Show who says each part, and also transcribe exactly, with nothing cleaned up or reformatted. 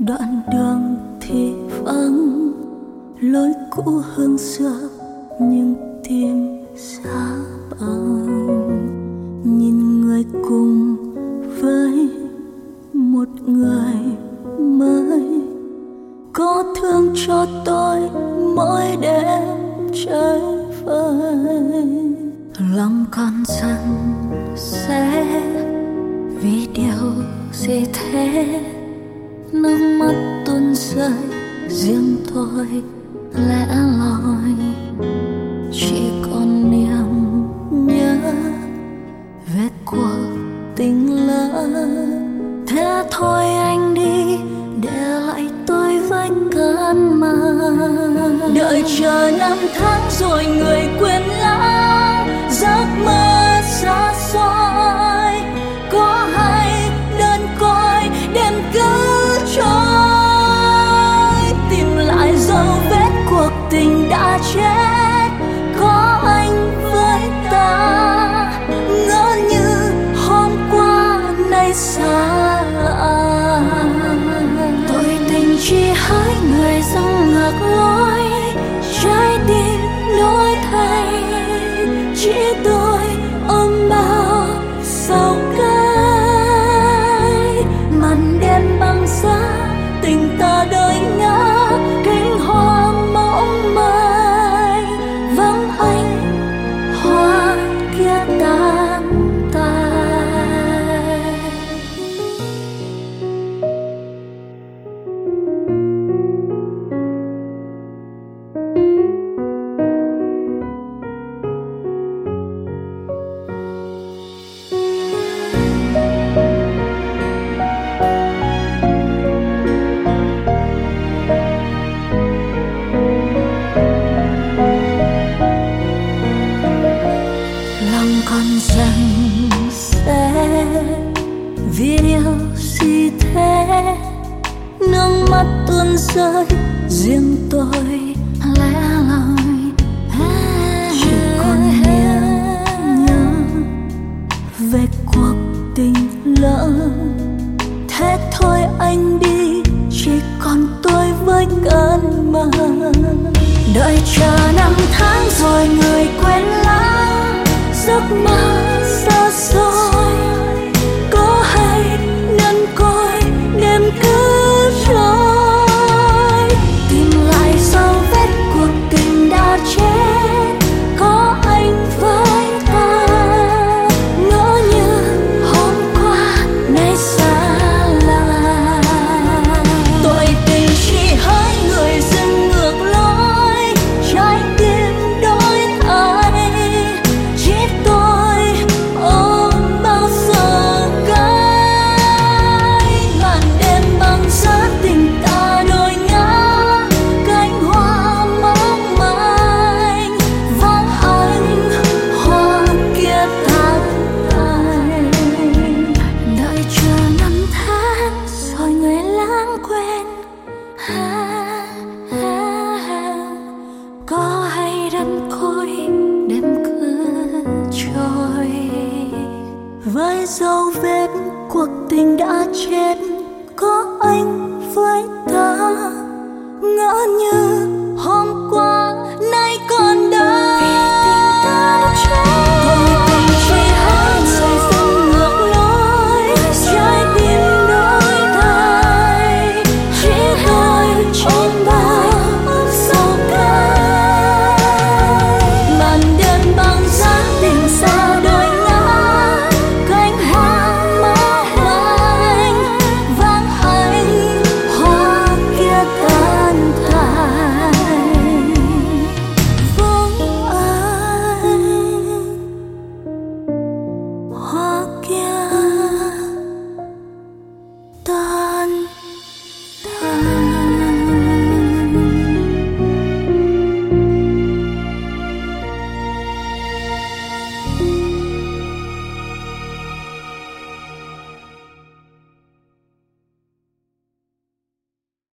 Speaker 1: đoạn đường thì vắng, lối cũ hương xưa nhưng tim xa băng. Nhìn người cùng với một người mới, có thương cho tôi mỗi đêm trời vơi. Lòng con dần sẽ vì điều gì thế, nước mắt tuôn rơi riêng tôi lẻ loi, chỉ còn niềm nhớ về cuộc tình lỡ. Thế thôi anh đi, để lại tôi với cơn mơ. Đợi chờ năm tháng rồi người quên lãng giấc mơ xa xôi. Có hay đơn côi đêm cứ trôi, tìm lại dấu vết cuộc tình đã chết. Có anh với ta, ngỡ như hôm qua nay xa lạ. Tôi tình chỉ hỡi người dâng ngược lối, trái tim đổi thay. Chỉ tôi ôm bao sầu cay, màn đêm băng giá tình ta đôi ngã. Cánh hoa mỏng manh vắng anh, hoa kia tan tàn. Lòng con dần sẽ vì điều gì thế, nước mắt tuôn rơi riêng tôi lẻ loi. Chỉ còn niềm nhớ về cuộc tình lỡ. Thế thôi anh đi, chỉ còn tôi với cơn mơ. Đợi chờ năm tháng rồi người quên lãng giấc mơ xa xôi. Có hay đơn côi đêm cứ trôi, tìm lại dấu vết cuộc tình đã chết. Có anh với ta, ngỡ như hôm qua nay xa lạ. Tội tình chỉ hỡi người dưng ngược lối, trái tim đổi thay. Chỉ tôi ôm bao giờ cay, màn đêm băng giá tình ta đôi ngã. Cánh hoa mỏng manh vắng anh, hoa kia tàn tành. Đợi chờ năm tháng rồi người lãng quên. Ha, ha, ha. Có hay đơn côi đêm cứ trôi, với dấu vết cuộc tình đã chết. Có anh với ta, ngỡ như